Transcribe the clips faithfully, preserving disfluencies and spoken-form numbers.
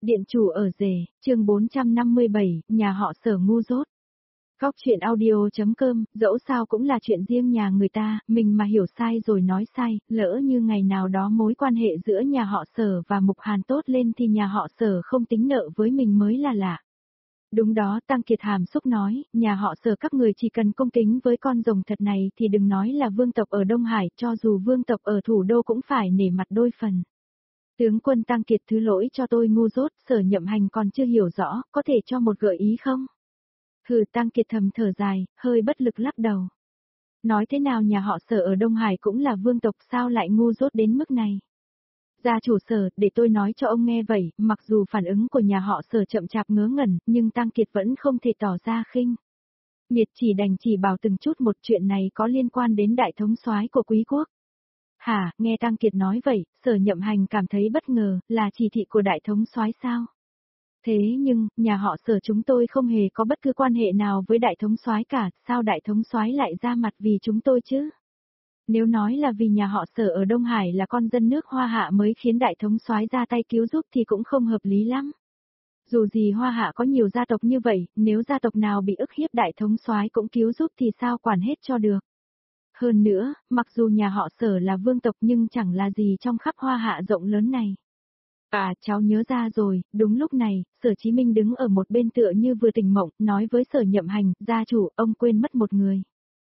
Điện chủ ở rể, chương bốn trăm năm mươi bảy, nhà họ Sở ngu dốt. Góc chuyện audio chấm com, dẫu sao cũng là chuyện riêng nhà người ta, mình mà hiểu sai rồi nói sai, lỡ như ngày nào đó mối quan hệ giữa nhà họ Sở và Mục Hàn tốt lên thì nhà họ Sở không tính nợ với mình mới là lạ. Đúng đó, Tăng Kiệt hàm xúc nói, nhà họ Sở các người chỉ cần cung kính với con rồng thật này thì đừng nói là vương tộc ở Đông Hải, cho dù vương tộc ở thủ đô cũng phải nể mặt đôi phần. Tướng quân Tăng Kiệt thứ lỗi cho tôi ngu dốt, Sở Nhậm Hành còn chưa hiểu rõ, có thể cho một gợi ý không? Hừ, Tăng Kiệt thầm thở dài, hơi bất lực lắc đầu. Nói thế nào nhà họ Sở ở Đông Hải cũng là vương tộc, sao lại ngu dốt đến mức này? Gia chủ Sở, để tôi nói cho ông nghe vậy, mặc dù phản ứng của nhà họ Sở chậm chạp ngớ ngẩn, nhưng Tăng Kiệt vẫn không thể tỏ ra khinh miệt, chỉ đành chỉ bảo từng chút một. Chuyện này có liên quan đến đại thống soái của quý quốc. Hả, nghe Tăng Kiệt nói vậy, Sở Nhậm Hành cảm thấy bất ngờ, là chỉ thị của đại thống soái sao? Thế nhưng, nhà họ Sở chúng tôi không hề có bất cứ quan hệ nào với đại thống soái cả, sao đại thống soái lại ra mặt vì chúng tôi chứ? Nếu nói là vì nhà họ Sở ở Đông Hải là con dân nước Hoa Hạ mới khiến đại thống soái ra tay cứu giúp thì cũng không hợp lý lắm. Dù gì Hoa Hạ có nhiều gia tộc như vậy, nếu gia tộc nào bị ức hiếp đại thống soái cũng cứu giúp thì sao quản hết cho được. Hơn nữa, mặc dù nhà họ Sở là vương tộc nhưng chẳng là gì trong khắp Hoa Hạ rộng lớn này. À, cháu nhớ ra rồi, đúng lúc này, Sở Chí Minh đứng ở một bên tựa như vừa tỉnh mộng, nói với Sở Nhậm Hành, gia chủ, ông quên mất một người.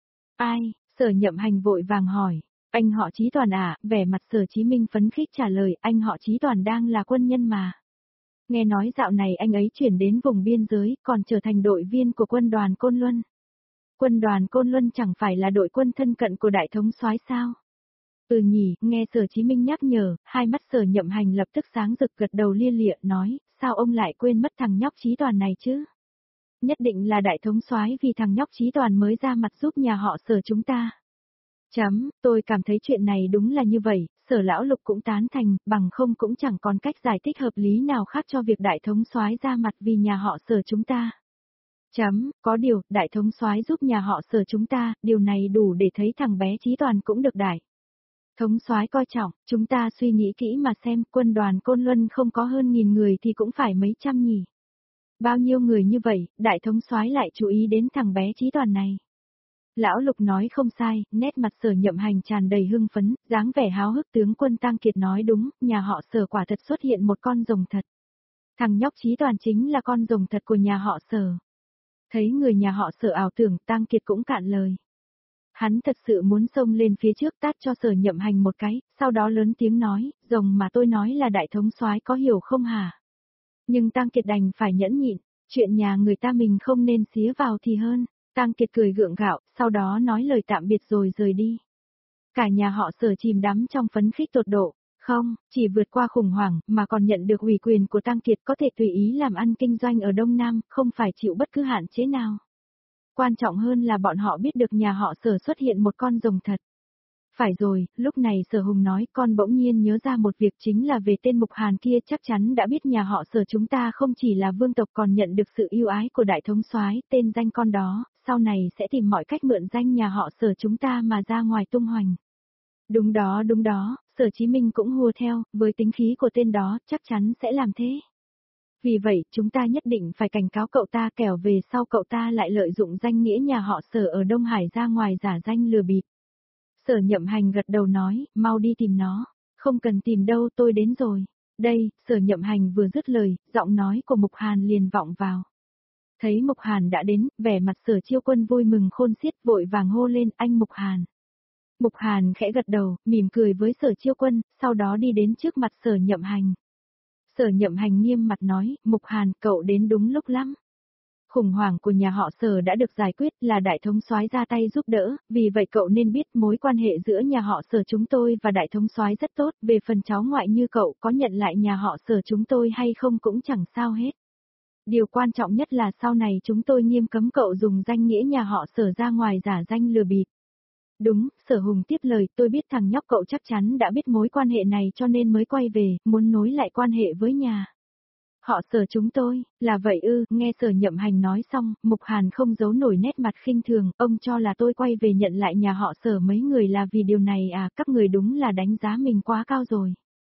Ai? Sở Nhậm Hành vội vàng hỏi. Anh họ Chí Toàn à? Vẻ mặt Sở Chí Minh phấn khích trả lời, anh họ Chí Toàn đang là quân nhân mà. Nghe nói dạo này anh ấy chuyển đến vùng biên giới, còn trở thành đội viên của quân đoàn Côn Luân. Quân đoàn Côn Luân chẳng phải là đội quân thân cận của đại thống soái sao? Ừ nhỉ, nghe Sở Chí Minh nhắc nhở, hai mắt Sở Nhậm Hành lập tức sáng rực, gật đầu lia lịa nói, sao ông lại quên mất thằng nhóc Chí Toàn này chứ? Nhất định là đại thống soái vì thằng nhóc Chí Toàn mới ra mặt giúp nhà họ Sở chúng ta. Chấm, tôi cảm thấy chuyện này đúng là như vậy, Sở lão Lục cũng tán thành, bằng không cũng chẳng còn cách giải thích hợp lý nào khác cho việc đại thống soái ra mặt vì nhà họ Sở chúng ta. Chấm, có điều, đại thống soái giúp nhà họ Sở chúng ta, điều này đủ để thấy thằng bé Chí Toàn cũng được đại thống soái coi trọng. Chúng ta suy nghĩ kỹ mà xem, quân đoàn Côn Luân không có hơn nghìn người thì cũng phải mấy trăm nhỉ. Bao nhiêu người như vậy, đại thống soái lại chú ý đến thằng bé Chí Toàn này. Lão Lục nói không sai, nét mặt Sở Nhậm Hành tràn đầy hưng phấn, dáng vẻ háo hức. Tướng quân Tăng Kiệt nói đúng, nhà họ Sở quả thật xuất hiện một con rồng thật. Thằng nhóc Chí Toàn chính là con rồng thật của nhà họ Sở. Thấy người nhà họ Sở ảo tưởng, Tăng Kiệt cũng cạn lời. Hắn thật sự muốn xông lên phía trước tát cho Sở Nhậm Hành một cái, sau đó lớn tiếng nói, rồng mà tôi nói là đại thống soái, có hiểu không hả? Nhưng Tăng Kiệt đành phải nhẫn nhịn, chuyện nhà người ta mình không nên xía vào thì hơn. Tăng Kiệt cười gượng gạo, sau đó nói lời tạm biệt rồi rời đi. Cả nhà họ Sở chìm đắm trong phấn khích tột độ, không, chỉ vượt qua khủng hoảng mà còn nhận được ủy quyền của Tăng Kiệt, có thể tùy ý làm ăn kinh doanh ở Đông Nam, không phải chịu bất cứ hạn chế nào. Quan trọng hơn là bọn họ biết được nhà họ Sở xuất hiện một con rồng thật. Phải rồi, lúc này Sở Hùng nói, con bỗng nhiên nhớ ra một việc, chính là về tên Mục Hàn kia, chắc chắn đã biết nhà họ Sở chúng ta không chỉ là vương tộc còn nhận được sự yêu ái của đại thống soái, tên danh con đó, sau này sẽ tìm mọi cách mượn danh nhà họ Sở chúng ta mà ra ngoài tung hoành. Đúng đó đúng đó, Sở Chí Minh cũng hùa theo, với tính khí của tên đó, chắc chắn sẽ làm thế. Vì vậy, chúng ta nhất định phải cảnh cáo cậu ta, kẻo về sau cậu ta lại lợi dụng danh nghĩa nhà họ Sở ở Đông Hải ra ngoài giả danh lừa bịp. Sở Nhậm Hành gật đầu nói, mau đi tìm nó. Không cần tìm đâu, tôi đến rồi. Đây, Sở Nhậm Hành vừa dứt lời, giọng nói của Mục Hàn liền vọng vào. Thấy Mục Hàn đã đến, vẻ mặt Sở Chiêu Quân vui mừng khôn xiết, vội vàng hô lên, anh Mục Hàn. Mục Hàn khẽ gật đầu, mỉm cười với Sở Chiêu Quân, sau đó đi đến trước mặt Sở Nhậm Hành. Sở Nhậm Hành nghiêm mặt nói, Mục Hàn, cậu đến đúng lúc lắm. Khủng hoảng của nhà họ Sở đã được giải quyết, là đại thống soái ra tay giúp đỡ, vì vậy cậu nên biết mối quan hệ giữa nhà họ Sở chúng tôi và đại thống soái rất tốt, về phần cháu ngoại như cậu có nhận lại nhà họ Sở chúng tôi hay không cũng chẳng sao hết. Điều quan trọng nhất là sau này chúng tôi nghiêm cấm cậu dùng danh nghĩa nhà họ Sở ra ngoài giả danh lừa bịp. Đúng, Sở Hùng tiếp lời, tôi biết thằng nhóc cậu chắc chắn đã biết mối quan hệ này cho nên mới quay về, muốn nối lại quan hệ với nhà họ Sở chúng tôi. Là vậy ư? Nghe Sở Nhậm Hành nói xong, Mục Hàn không giấu nổi nét mặt khinh thường, ông cho là tôi quay về nhận lại nhà họ Sở mấy người là vì điều này à? Các người đúng là đánh giá mình quá cao rồi.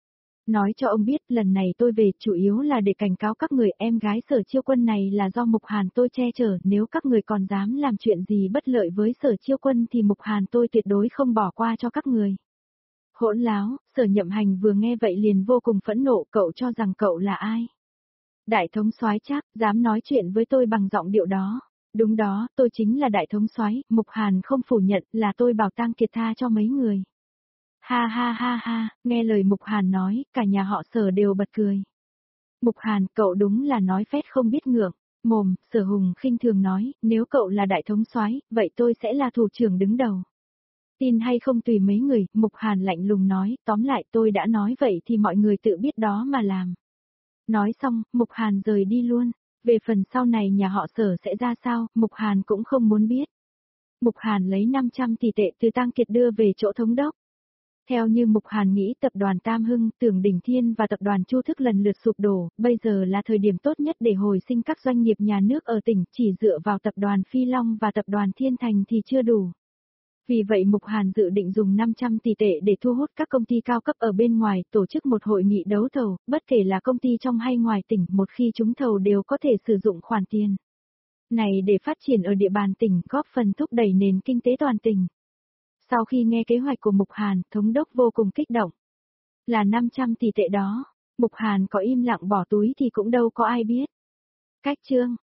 Nói cho ông biết lần này tôi về chủ yếu là để cảnh cáo các người em gái Sở Chiêu Quân này là do Mục Hàn tôi che chở, nếu các người còn dám làm chuyện gì bất lợi với Sở Chiêu Quân thì Mục Hàn tôi tuyệt đối không bỏ qua cho các người. Hỗn láo, Sở Nhậm Hành vừa nghe vậy liền vô cùng phẫn nộ, cậu cho rằng cậu là ai? Đại thống soái chắc, dám nói chuyện với tôi bằng giọng điệu đó. Đúng đó, tôi chính là đại thống soái, Mục Hàn không phủ nhận là tôi bảo Tang Kiệt tha cho mấy người. Ha ha ha ha, nghe lời Mục Hàn nói, cả nhà họ Sở đều bật cười. Mục Hàn, cậu đúng là nói phét không biết ngượng. Mồm, Sở Hùng khinh thường nói, nếu cậu là đại thống soái, vậy tôi sẽ là thủ trưởng đứng đầu. Tin hay không tùy mấy người, Mục Hàn lạnh lùng nói, tóm lại tôi đã nói vậy thì mọi người tự biết đó mà làm. Nói xong, Mục Hàn rời đi luôn. Về phần sau này nhà họ Sở sẽ ra sao, Mục Hàn cũng không muốn biết. Mục Hàn lấy năm trăm tỷ tệ từ Tang Kiệt đưa về chỗ thống đốc. Theo như Mục Hàn nghĩ tập đoàn Tam Hưng, Tưởng Đỉnh Thiên và tập đoàn Chu Thức lần lượt sụp đổ, bây giờ là thời điểm tốt nhất để hồi sinh các doanh nghiệp nhà nước ở tỉnh, chỉ dựa vào tập đoàn Phi Long và tập đoàn Thiên Thành thì chưa đủ. Vì vậy Mục Hàn dự định dùng năm trăm tỷ tệ để thu hút các công ty cao cấp ở bên ngoài, tổ chức một hội nghị đấu thầu, bất kể là công ty trong hay ngoài tỉnh, một khi trúng thầu đều có thể sử dụng khoản tiền này để phát triển ở địa bàn tỉnh, góp phần thúc đẩy nền kinh tế toàn tỉnh. Sau khi nghe kế hoạch của Mục Hàn, thống đốc vô cùng kích động. Là năm trăm tỷ tệ đó, Mục Hàn có im lặng bỏ túi thì cũng đâu có ai biết. Cách chương